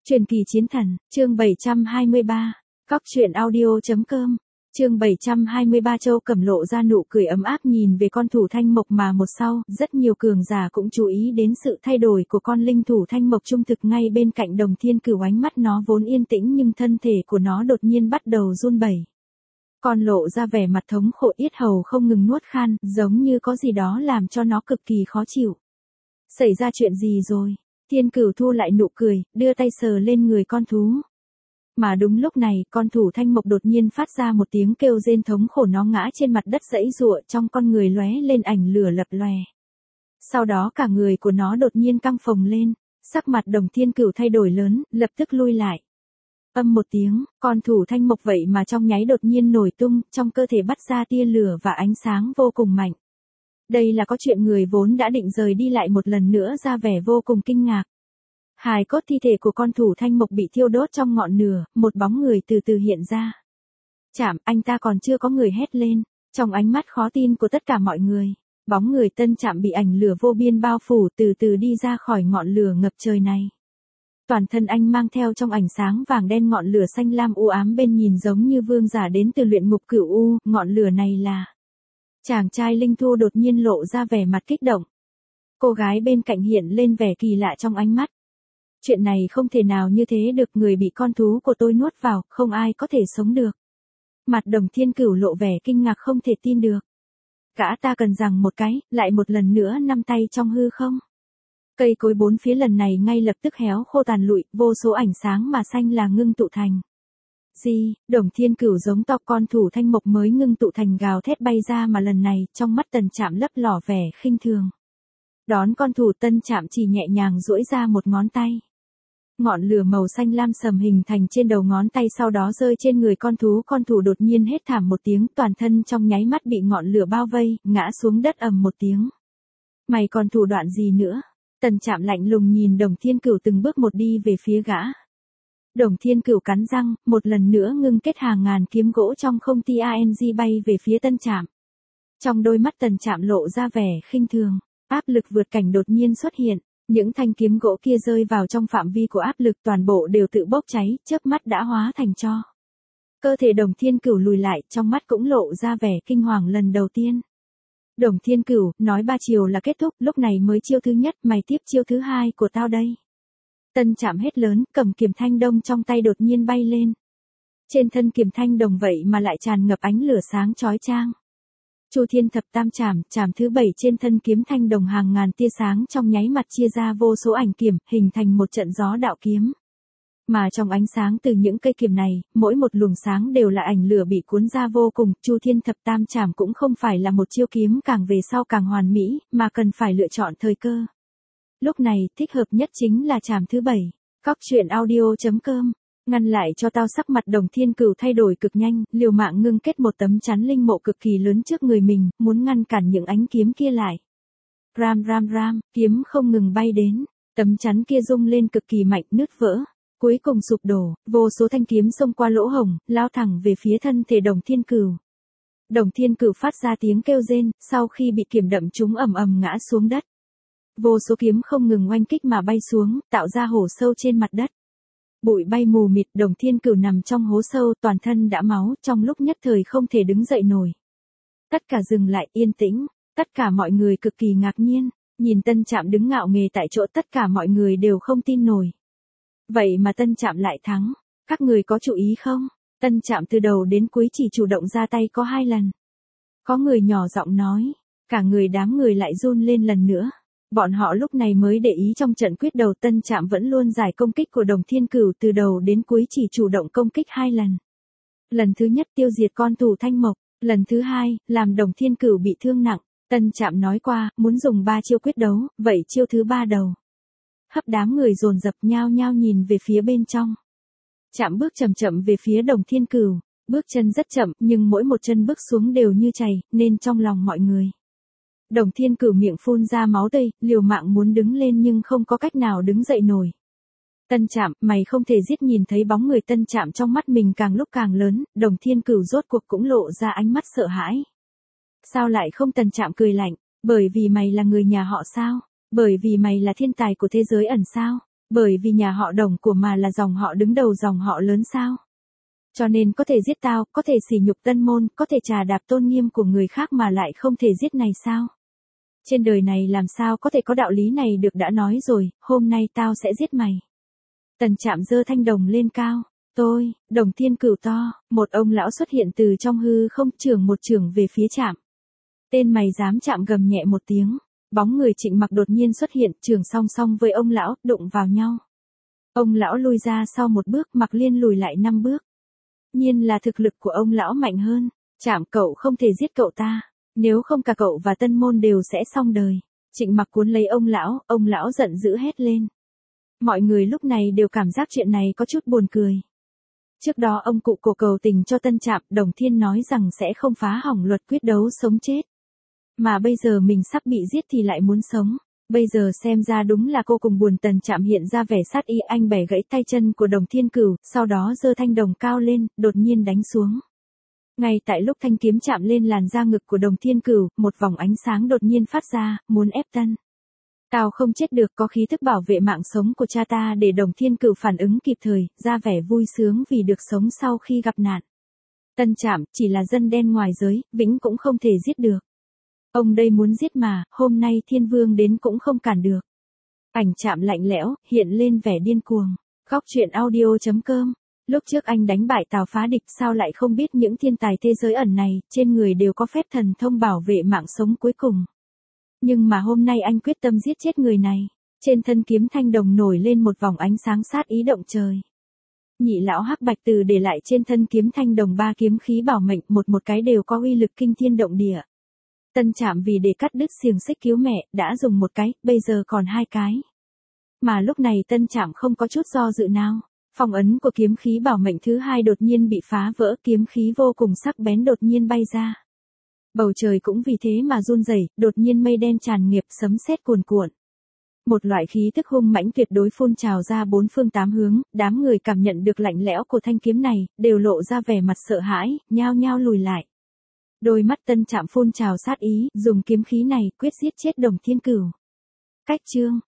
Truyền kỳ chiến thần, chương 723, Cóc truyện audio.com, chương 723. Châu Cẩm lộ ra nụ cười ấm áp nhìn về con thủ thanh mộc mà một sau, rất nhiều cường giả cũng chú ý đến sự thay đổi của con linh thủ thanh mộc trung thực ngay bên cạnh Đồng Thiên Cửu. Ánh mắt nó vốn yên tĩnh nhưng thân thể của nó đột nhiên bắt đầu run bẩy. Con lộ ra vẻ mặt thống khổ, yết hầu không ngừng nuốt khan, giống như có gì đó làm cho nó cực kỳ khó chịu. Xảy ra chuyện gì rồi? Thiên Cửu thu lại nụ cười, đưa tay sờ lên người con thú. Mà đúng lúc này, con thủ thanh mộc đột nhiên phát ra một tiếng kêu rên thống khổ, nó ngã trên mặt đất giãy giụa, trong con người lóe lên ảnh lửa lập lòe. Sau đó cả người của nó đột nhiên căng phồng lên, sắc mặt Đồng Thiên Cửu thay đổi lớn, lập tức lui lại. Âm một tiếng, con thủ thanh mộc vậy mà trong nháy đột nhiên nổi tung, trong cơ thể bắt ra tia lửa và ánh sáng vô cùng mạnh. Đây là có chuyện người vốn đã định rời đi lại một lần nữa ra vẻ vô cùng kinh ngạc. Hài cốt thi thể của con thủ thanh mộc bị thiêu đốt trong ngọn lửa, một bóng người từ từ hiện ra. Chạm, anh ta còn chưa có người hét lên, trong ánh mắt khó tin của tất cả mọi người. Bóng người Tân Trạm bị ảnh lửa vô biên bao phủ, từ từ đi ra khỏi ngọn lửa ngập trời này. Toàn thân anh mang theo trong ánh sáng vàng đen, ngọn lửa xanh lam u ám bên nhìn giống như vương giả đến từ luyện ngục cửu u. Ngọn lửa này là... Chàng trai Linh Thu đột nhiên lộ ra vẻ mặt kích động. Cô gái bên cạnh hiện lên vẻ kỳ lạ trong ánh mắt. Chuyện này không thể nào như thế được, người bị con thú của tôi nuốt vào, không ai có thể sống được. Mặt Đồng Thiên Cửu lộ vẻ kinh ngạc không thể tin được. Gã ta cần rằng một cái, lại một lần nữa nắm tay trong hư không. Cây cối bốn phía lần này ngay lập tức héo khô tàn lụi, vô số ánh sáng mà xanh là ngưng tụ thành. Gì? Đồng Thiên Cửu giống to, con thủ thanh mộc mới ngưng tụ thành gào thét bay ra, mà lần này trong mắt Tân Trạm lấp lỏ vẻ khinh thường. Đón con thủ, Tân Trạm chỉ nhẹ nhàng duỗi ra một ngón tay. Ngọn lửa màu xanh lam sầm hình thành trên đầu ngón tay, sau đó rơi trên người con thú. Con thủ đột nhiên hét thảm một tiếng, toàn thân trong nháy mắt bị ngọn lửa bao vây, ngã xuống đất ầm một tiếng. Mày còn thủ đoạn gì nữa? Tân Trạm lạnh lùng nhìn Đồng Thiên Cửu từng bước một đi về phía gã. Đồng Thiên Cửu cắn răng, một lần nữa ngưng kết hàng ngàn kiếm gỗ trong không TANG bay về phía Tân Trạm. Trong đôi mắt Tân Trạm lộ ra vẻ khinh thường, áp lực vượt cảnh đột nhiên xuất hiện. Những thanh kiếm gỗ kia rơi vào trong phạm vi của áp lực, toàn bộ đều tự bốc cháy, chớp mắt đã hóa thành tro. Cơ thể Đồng Thiên Cửu lùi lại, trong mắt cũng lộ ra vẻ kinh hoàng lần đầu tiên. Đồng Thiên Cửu, nói 3 chiều là kết thúc, lúc này mới chiêu thứ nhất, mày tiếp chiêu thứ hai của tao đây. Tân Trạm hét lớn, cầm kiếm thanh đồng trong tay đột nhiên bay lên. Trên thân kiếm thanh đồng vậy mà lại tràn ngập ánh lửa sáng chói chang. Chu Thiên Thập Tam Trảm, trảm thứ 7, trên thân kiếm thanh đồng hàng ngàn tia sáng trong nháy mắt chia ra vô số ảnh kiếm, hình thành một trận gió đạo kiếm. Mà trong ánh sáng từ những cây kiếm này, mỗi một luồng sáng đều là ảnh lửa bị cuốn ra vô cùng. Chu Thiên Thập Tam Trảm cũng không phải là một chiêu kiếm càng về sau càng hoàn mỹ, mà cần phải lựa chọn thời cơ. Lúc này, thích hợp nhất chính là trảm thứ 7. Cóc truyện audio.com. Ngăn lại cho tao. Sắc mặt Đồng Thiên Cửu thay đổi cực nhanh, liều mạng ngưng kết một tấm chắn linh mộ cực kỳ lớn trước người mình, muốn ngăn cản những ánh kiếm kia lại. Ram ram ram, kiếm không ngừng bay đến, tấm chắn kia rung lên cực kỳ mạnh, nứt vỡ, cuối cùng sụp đổ, vô số thanh kiếm xông qua lỗ hổng, lao thẳng về phía thân thể Đồng Thiên Cửu. Đồng Thiên Cửu phát ra tiếng kêu rên, sau khi bị kiếm đậm trúng ầm ầm ngã xuống đất. Vô số kiếm không ngừng oanh kích mà bay xuống, tạo ra hổ sâu trên mặt đất. Bụi bay mù mịt, Đồng Thiên Cửu nằm trong hố sâu, toàn thân đã máu, trong lúc nhất thời không thể đứng dậy nổi. Tất cả dừng lại, yên tĩnh, tất cả mọi người cực kỳ ngạc nhiên, nhìn Tân Trạm đứng ngạo nghễ tại chỗ, tất cả mọi người đều không tin nổi. Vậy mà Tân Trạm lại thắng, các người có chú ý không? Tân Trạm từ đầu đến cuối chỉ chủ động ra tay có 2 lần. Có người nhỏ giọng nói, cả đám người lại run lên lần nữa. Bọn họ lúc này mới để ý trong trận quyết đầu Tân Trạm vẫn luôn giải công kích của Đồng Thiên Cửu, từ đầu đến cuối chỉ chủ động công kích 2 lần. Lần thứ nhất tiêu diệt con thủ thanh mộc, lần thứ hai, làm Đồng Thiên Cửu bị thương nặng. Tân Trạm nói qua, muốn dùng 3 chiêu quyết đấu, vậy chiêu thứ 3 đầu. Hấp đám người dồn dập nhao nhao nhìn về phía bên trong. Trạm bước chậm chậm về phía Đồng Thiên Cửu, bước chân rất chậm, nhưng mỗi một chân bước xuống đều như chày, nên trong lòng mọi người. Đồng Thiên Cửu miệng phun ra máu tươi, liều mạng muốn đứng lên nhưng không có cách nào đứng dậy nổi. Tân Trạm, mày không thể giết. Nhìn thấy bóng người Tân Trạm trong mắt mình càng lúc càng lớn, Đồng Thiên Cửu rốt cuộc cũng lộ ra ánh mắt sợ hãi. Sao lại không? Tân Trạm cười lạnh, bởi vì mày là người nhà họ sao? Bởi vì mày là thiên tài của thế giới ẩn sao? Bởi vì nhà họ Đồng của mà là dòng họ đứng đầu dòng họ lớn sao? Cho nên có thể giết tao, có thể sỉ nhục Tân Môn, có thể trà đạp tôn nghiêm của người khác mà lại không thể giết này sao? Trên đời này làm sao có thể có đạo lý này được, đã nói rồi, hôm nay tao sẽ giết mày. Tần Trạm giơ thanh đồng lên cao. Tôi, Đồng Thiên Cửu to, một ông lão xuất hiện từ trong hư không, chưởng một chưởng về phía Trạm. Tên mày dám chạm, gầm nhẹ một tiếng. Bóng người Trịnh Mặc đột nhiên xuất hiện, chưởng song song với ông lão, đụng vào nhau. Ông lão lùi ra sau một bước, Mặc Liên lùi lại 5 bước. Nhiên là thực lực của ông lão mạnh hơn. Trạm, cậu không thể giết cậu ta. Nếu không cả cậu và Tân Môn đều sẽ xong đời. Trịnh Mặc cuốn lấy ông lão giận dữ hét lên. Mọi người lúc này đều cảm giác chuyện này có chút buồn cười. Trước đó ông cụ cổ cầu tình cho Tân Trạm, Đồng Thiên nói rằng sẽ không phá hỏng luật quyết đấu sống chết. Mà bây giờ mình sắp bị giết thì lại muốn sống. Bây giờ xem ra đúng là cô cùng buồn. Tần Trạm hiện ra vẻ sát ý, anh bẻ gãy tay chân của Đồng Thiên Cửu, sau đó giơ thanh đồng cao lên, đột nhiên đánh xuống. Ngay tại lúc thanh kiếm chạm lên làn da ngực của Đồng Thiên Cửu, một vòng ánh sáng đột nhiên phát ra, muốn ép Tân. Tao không chết được, có khí thức bảo vệ mạng sống của cha ta. Để Đồng Thiên Cửu phản ứng kịp thời, ra vẻ vui sướng vì được sống sau khi gặp nạn. Tân Trạm chỉ là dân đen ngoài giới, vĩnh cũng không thể giết được. Ông đây muốn giết mà, hôm nay Thiên Vương đến cũng không cản được. Ảnh Trạm lạnh lẽo, hiện lên vẻ điên cuồng. Góc truyện audio.com. Lúc trước anh đánh bại Tào Phá Địch, sao lại không biết những thiên tài thế giới ẩn này, trên người đều có phép thần thông bảo vệ mạng sống cuối cùng. Nhưng mà hôm nay anh quyết tâm giết chết người này. Trên thân kiếm thanh đồng nổi lên một vòng ánh sáng sát ý động trời. Nhị lão Hắc Bạch Từ để lại trên thân kiếm thanh đồng 3 kiếm khí bảo mệnh, một cái đều có uy lực kinh thiên động địa. Tân Trạm vì để cắt đứt xiềng xích cứu mẹ, đã dùng một cái, bây giờ còn 2 cái. Mà lúc này Tân Trạm không có chút do dự nào. Phong ấn của kiếm khí bảo mệnh thứ 2 đột nhiên bị phá vỡ, kiếm khí vô cùng sắc bén đột nhiên bay ra. Bầu trời cũng vì thế mà run rẩy, đột nhiên mây đen tràn ngập, sấm sét cuồn cuộn. Một loại khí tức hung mãnh tuyệt đối phun trào ra 4 phương 8 hướng, đám người cảm nhận được lạnh lẽo của thanh kiếm này, đều lộ ra vẻ mặt sợ hãi, nhao nhao lùi lại. Đôi mắt Tân Trạm phun trào sát ý, dùng kiếm khí này quyết giết chết Đồng Thiên Cửu. Cách chương